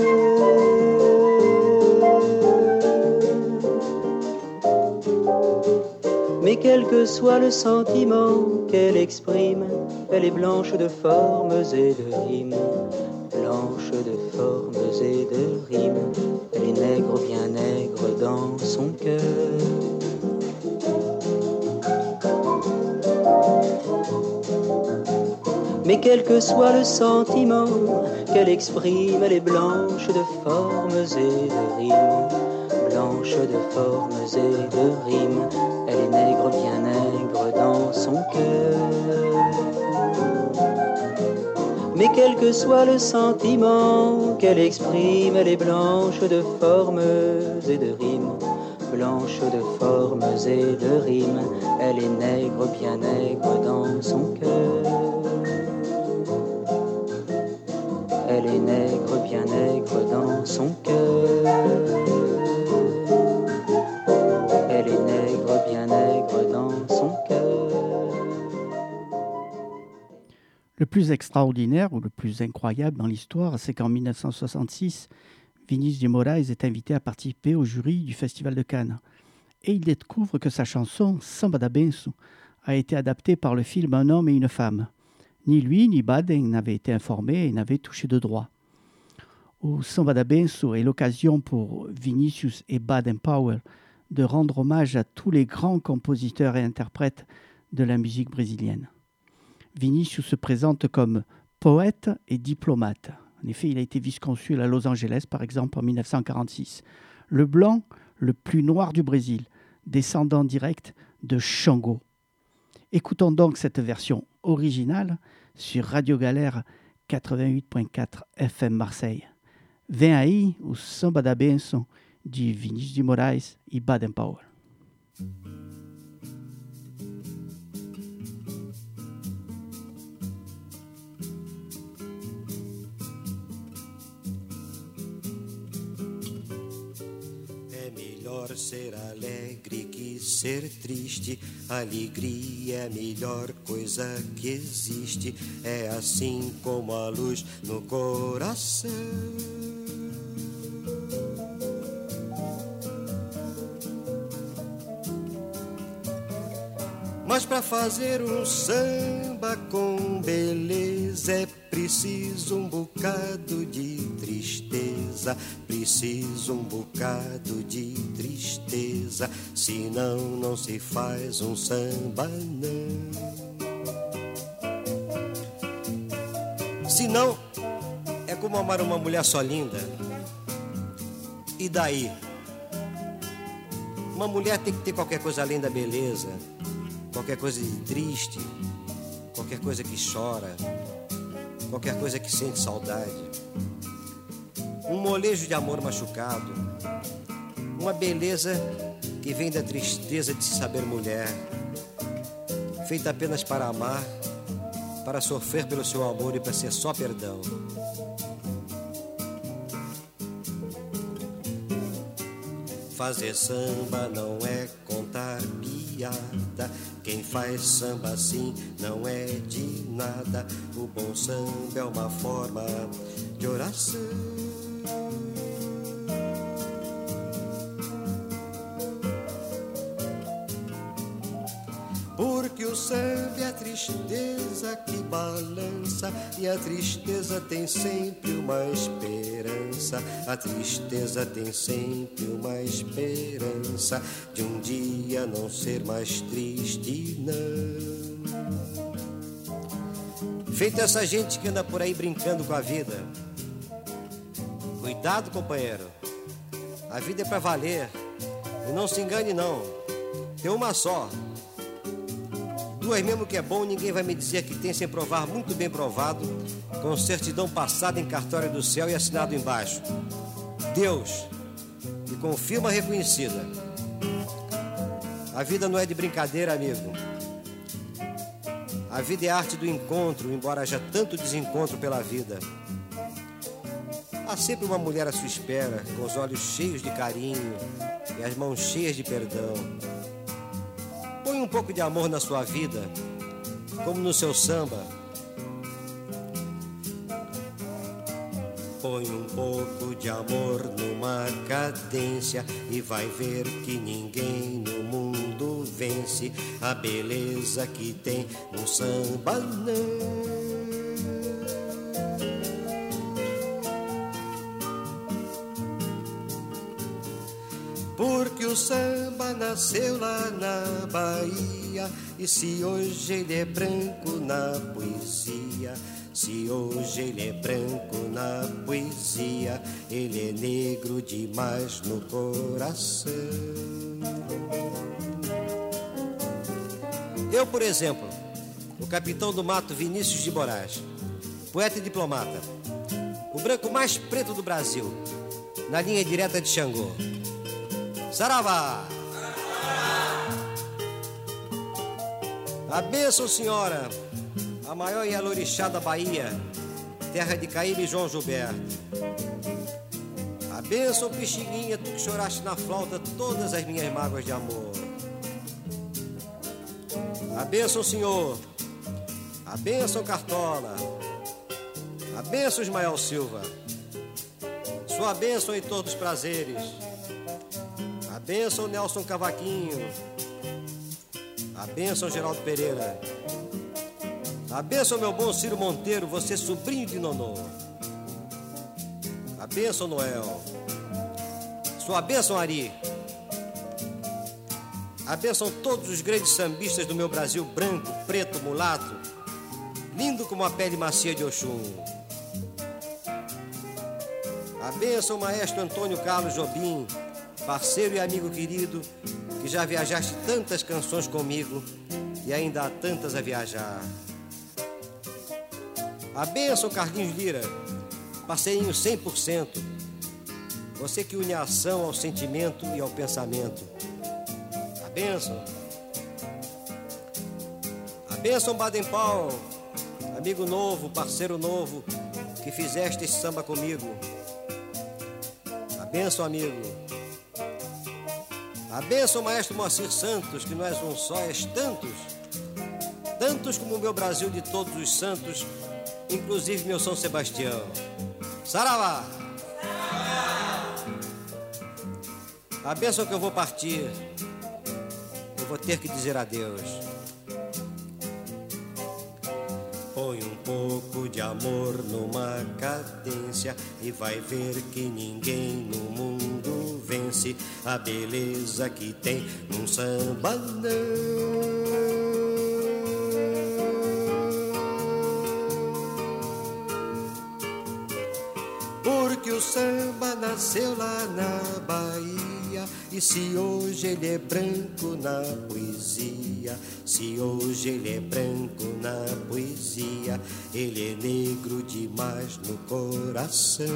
Mais quel que soit le sentiment qu'elle exprime, elle est blanche de formes et de rimes, blanche de formes et de rimes, elle est nègre, bien nègre dans son cœur. Mais quel que soit le sentiment qu'elle exprime, elle est blanche de formes et de rimes, blanche de formes et de rimes, elle est nègre, bien nègre dans son cœur. Mais quel que soit le sentiment qu'elle exprime, elle est blanche de formes et de rimes, blanche de formes et de rimes, elle est nègre, bien nègre dans son cœur. Elle est nègre, bien nègre dans son cœur. Elle est nègre, bien nègre dans son cœur. Le plus extraordinaire ou le plus incroyable dans l'histoire, c'est qu'en mille neuf cent soixante-six, Vinícius de Moraes est invité à participer au jury du Festival de Cannes. Et il découvre que sa chanson « Samba da Benço » a été adaptée par le film Un homme et une femme. Ni lui ni Baden n'avaient été informés et n'avaient touché de droit. Au Samba da Benço est l'occasion pour Vinícius et Baden Powell de rendre hommage à tous les grands compositeurs et interprètes de la musique brésilienne. Vinícius se présente comme poète et diplomate. En effet, il a été vice-consul à Los Angeles, par exemple, en mille neuf cent quarante-six. Le blanc, le plus noir du Brésil, descendant direct de Xangô. Écoutons donc cette version originale sur Radio Galère quatre-vingt-huit virgule quatre F M Marseille. Vem aí o Samba da Benção de Vinícius de Moraes e Baden Powell. Ser alegre que ser triste, alegria é a melhor coisa que existe, é assim como a luz no coração. Mas para fazer um samba com beleza é preciso um bocado de tristeza, preciso um bocado de tristeza, senão não se faz um samba não. Senão é como amar uma mulher só linda. E daí? Uma mulher tem que ter qualquer coisa além da beleza, qualquer coisa de triste, qualquer coisa que chora, qualquer coisa que sente saudade, um molejo de amor machucado, uma beleza que vem da tristeza de se saber mulher, feita apenas para amar, para sofrer pelo seu amor e para ser só perdão. Fazer samba não é contar piada, quem faz samba assim não é de nada. O bom samba é uma forma de oração. Porque o samba é a tristeza que balança, e a tristeza tem sempre uma esperança. A tristeza tem sempre uma esperança de um dia não ser mais triste, não. Feito essa gente que anda por aí brincando com a vida. Cuidado, companheiro, a vida é pra valer. E não se engane não, tem uma só. Duas mesmo que é bom, ninguém vai me dizer que tem sem provar, muito bem provado, com certidão passada em cartório do céu e assinado embaixo. Deus, e com firma reconhecida. A vida não é de brincadeira, amigo. A vida é a arte do encontro, embora haja tanto desencontro pela vida. Há sempre uma mulher à sua espera, com os olhos cheios de carinho e as mãos cheias de perdão. Põe um pouco de amor na sua vida, como no seu samba. Põe um pouco de amor numa cadência e vai ver que ninguém no mundo vence a beleza que tem um samba não. Porque o samba nasceu lá na Bahia e se hoje ele é branco na poesia, se hoje ele é branco na poesia, ele é negro demais no coração. Eu, por exemplo, o capitão do mato Vinícius de Moraes, poeta e diplomata, o branco mais preto do Brasil, na linha direta de Xangô. Saravá! A bênção, senhora, a maior Ialorixá da Bahia, terra de Caíbe e João Gilberto. A bênção, Pixinguinha, tu que choraste na flauta todas as minhas mágoas de amor. A bênção, senhor, a bênção, Cartola, a bênção, Ismael Silva, sua bênção, Heitor dos Prazeres. A bênção, Nelson Cavaquinho. A bênção, Geraldo Pereira. A bênção, meu bom Ciro Monteiro, você sobrinho de Nonô. A bênção, Noel. Sua bênção, Ari. A bênção, todos os grandes sambistas do meu Brasil branco, preto, mulato, lindo como a pele macia de Oxum. A bênção, maestro Antônio Carlos Jobim, parceiro e amigo querido, que já viajaste tantas canções comigo e ainda há tantas a viajar. A bênção, Carlinhos Lira, parceirinho cem por cento, você que une a ação ao sentimento e ao pensamento. A bênção. A bênção, Baden-Powell, amigo novo, parceiro novo, que fizeste esse samba comigo. A bênção, amigo. A bênção, maestro Moacir Santos, que não és um só, és tantos, tantos como o meu Brasil de todos os santos, inclusive meu São Sebastião. Saravá! A bênção que eu vou partir, eu vou ter que dizer adeus. Põe um pouco de amor numa cadência e vai ver que ninguém no mundo vence a beleza que tem num samba não. Porque o samba nasceu lá na Bahia e se hoje ele é branco na poesia, se hoje ele é branco na poesia, ele é negro demais no coração.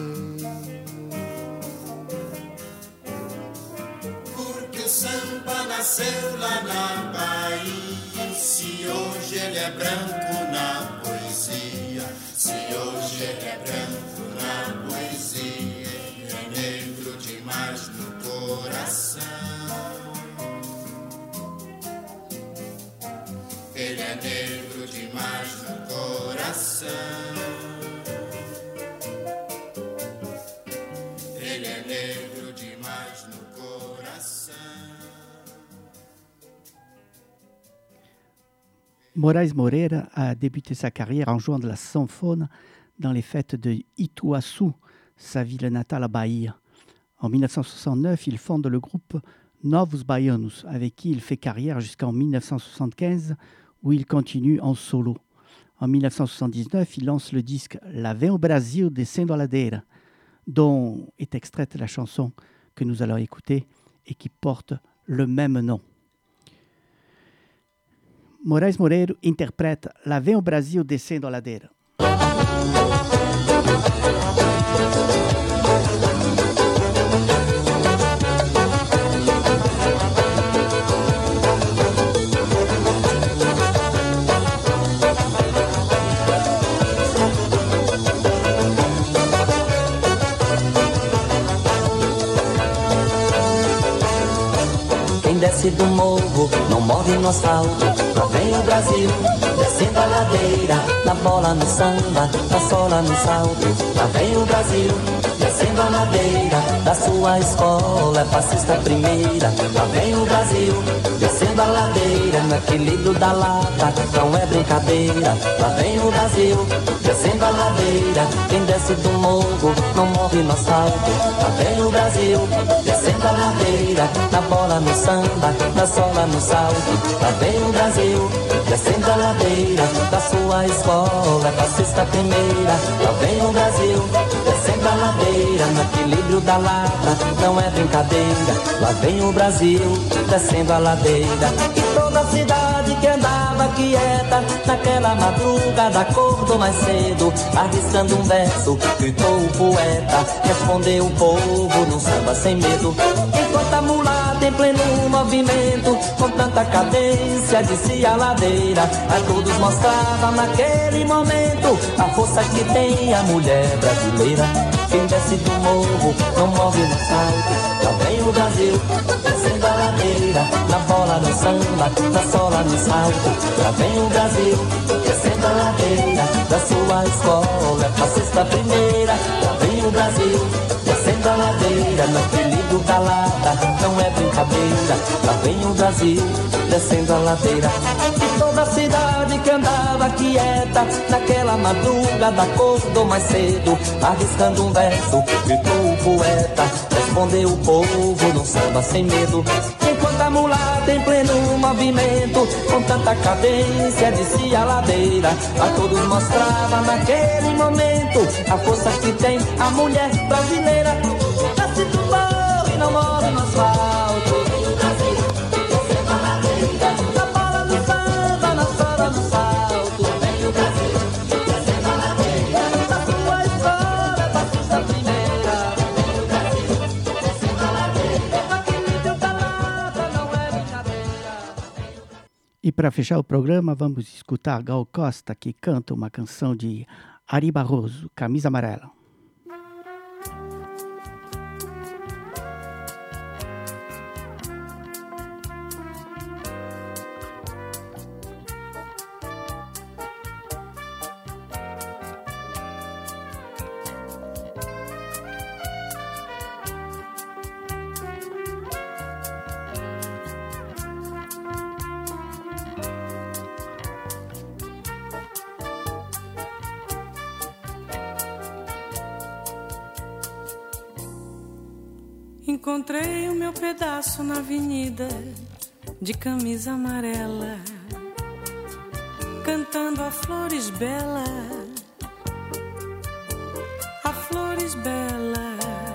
Porque o samba nasceu lá na Bahia, se hoje ele é branco na poesia, se hoje ele é branco na poesia, ele é negro demais no coração. Ele é negro demais no coração. Ele é negro demais no coração. Moraes Moreira a débuté sa carrière en jouant de la sanfone dans les fêtes de Ituaçu, sa ville natale à Bahia. En mille neuf cent soixante-neuf, il fonde le groupe Novos Baianos, avec qui il fait carrière jusqu'en mille neuf cent soixante-quinze, où il continue en solo. En mille neuf cent soixante-dix-neuf, il lance le disque Lá vem o Brasil descendo a ladeira, dont est extraite la chanson que nous allons écouter et qui porte le même nom. Moraes Moreira interprète Lá vem o Brasil descendo a ladeira. Desce do morro, não move no asfalto. Lá vem o Brasil, desce descendo a ladeira, na bola, no samba, na sola, no salto. Lá vem o Brasil, descendo a ladeira da sua escola, é fascista primeira. Lá vem o Brasil, descendo a ladeira, no equilíbrio da lata, não é brincadeira. Lá vem o Brasil, descendo a ladeira, quem desce do morro não morre no asfalto. Lá vem o Brasil, descendo a ladeira, na bola, no samba, na sola, no salto. Lá vem o Brasil, descendo a ladeira da sua escola, é fascista primeira. Lá vem o Brasil, descendo a ladeira, no equilíbrio da lata, não é brincadeira. Lá vem o Brasil, descendo a ladeira. E toda a cidade que andava quieta, naquela madrugada acordou mais cedo, arriscando um verso, gritou o poeta, respondeu o povo num samba sem medo. Enquanto a mulata em pleno movimento, com tanta cadência descia a ladeira, a todos mostrava naquele momento a força que tem a mulher brasileira. Quem desce do morro não morre no salto. Lá vem o Brasil, descendo a ladeira, na bola, no samba, na sola, no salto. Lá vem o Brasil, descendo a ladeira da sua escola, é fascista primeira. Lá vem o Brasil, descendo a ladeira, no equilíbrio da lata, não é brincadeira. Lá vem o Brasil, descendo a ladeira. E toda a cidade que andava quieta, naquela madrugada acordou mais cedo, arriscando um verso, gritou o poeta, respondeu o povo num samba sem medo. Enquanto a mulata em pleno movimento, com tanta cadência descia a ladeira, a todos mostrava naquele momento a força que tem a mulher brasileira. Nasce do morro e não morre no asfalto. Vem o Brasil, descendo a ladeira, na bola, no samba, na sola, no salto. Vem o Brasil, descendo a ladeira, na sua escola, é fascista primeira. Vem o Brasil, descendo a ladeira, no equilíbrio da lata, não é brincadeira. E para fechar o programa, vamos escutar Gal Costa, que canta uma canção de Ari Barroso, Camisa Amarela. Encontrei o meu pedaço na avenida, de camisa amarela, cantando a flores bela, a flores bela.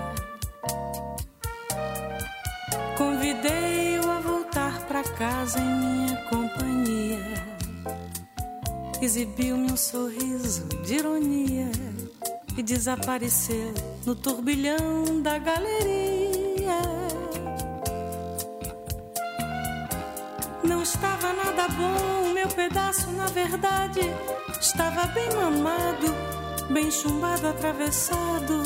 Convidei-o a voltar pra casa em minha companhia, exibiu-me um sorriso de ironia e desapareceu no turbilhão da galeria. Não estava nada bom o meu pedaço, na verdade. Estava bem mamado, bem chumbado, atravessado.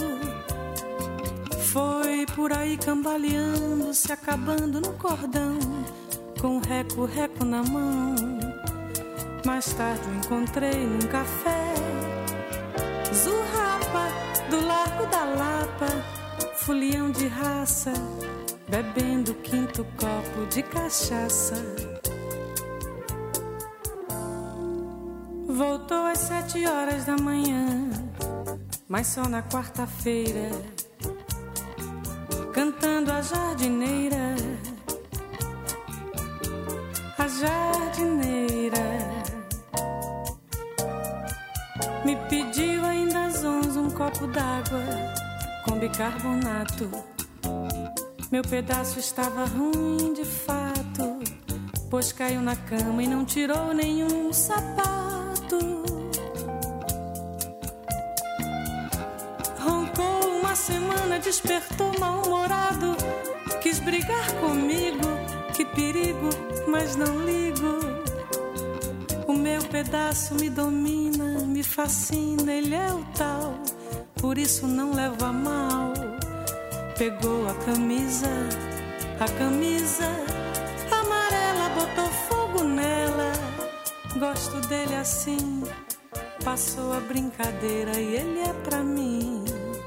Foi por aí cambaleando, se acabando no cordão, com um reco-reco na mão. Mais tarde o encontrei num café, Zurrapa, do Largo da Lapa, fulião de raça, bebendo quinto copo de cachaça. Voltou às sete horas da manhã, mas só na quarta-feira, cantando a jardineira, a jardineira. Me pediu ainda às onze um copo d'água com bicarbonato. Meu pedaço estava ruim de fato, pois caiu na cama e não tirou nenhum sapato. Roncou uma semana, despertou mal-humorado, quis brigar comigo, que perigo, mas não ligo. O meu pedaço me domina, me fascina, ele é o tal, por isso não levo a mal. Pegou a camisa, a camisa amarela, botou fogo nela, Gosto dele assim, passou a brincadeira e ele é pra mim.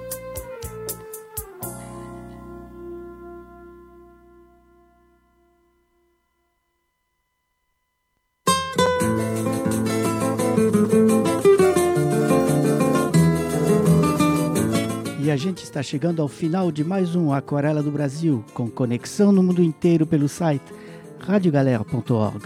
E a gente está chegando ao final de mais um Aquarela do Brasil, com conexão no mundo inteiro pelo site radio galère ponto org.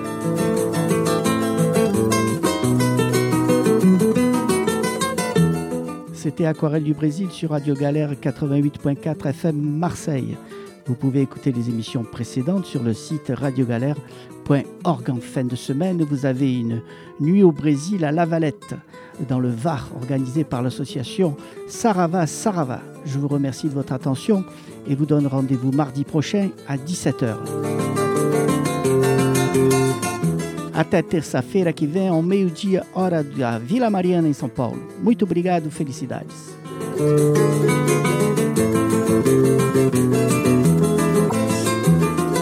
C'était Aquarelle du Brésil sur Radio Galère quatre-vingt-huit point quatre F M Marseille. Vous pouvez écouter les émissions précédentes sur le site radio galère point org. En fin de semaine, vous avez une nuit au Brésil à La Valette, dans le Var, organisée par l'association Sarava Sarava. Je vous remercie de votre attention et vous donne rendez-vous mardi prochain à dix-sept heures. Até terça-feira que vem, ao meio-dia, hora da Vila Mariana, em São Paulo. Muito obrigado, felicidades.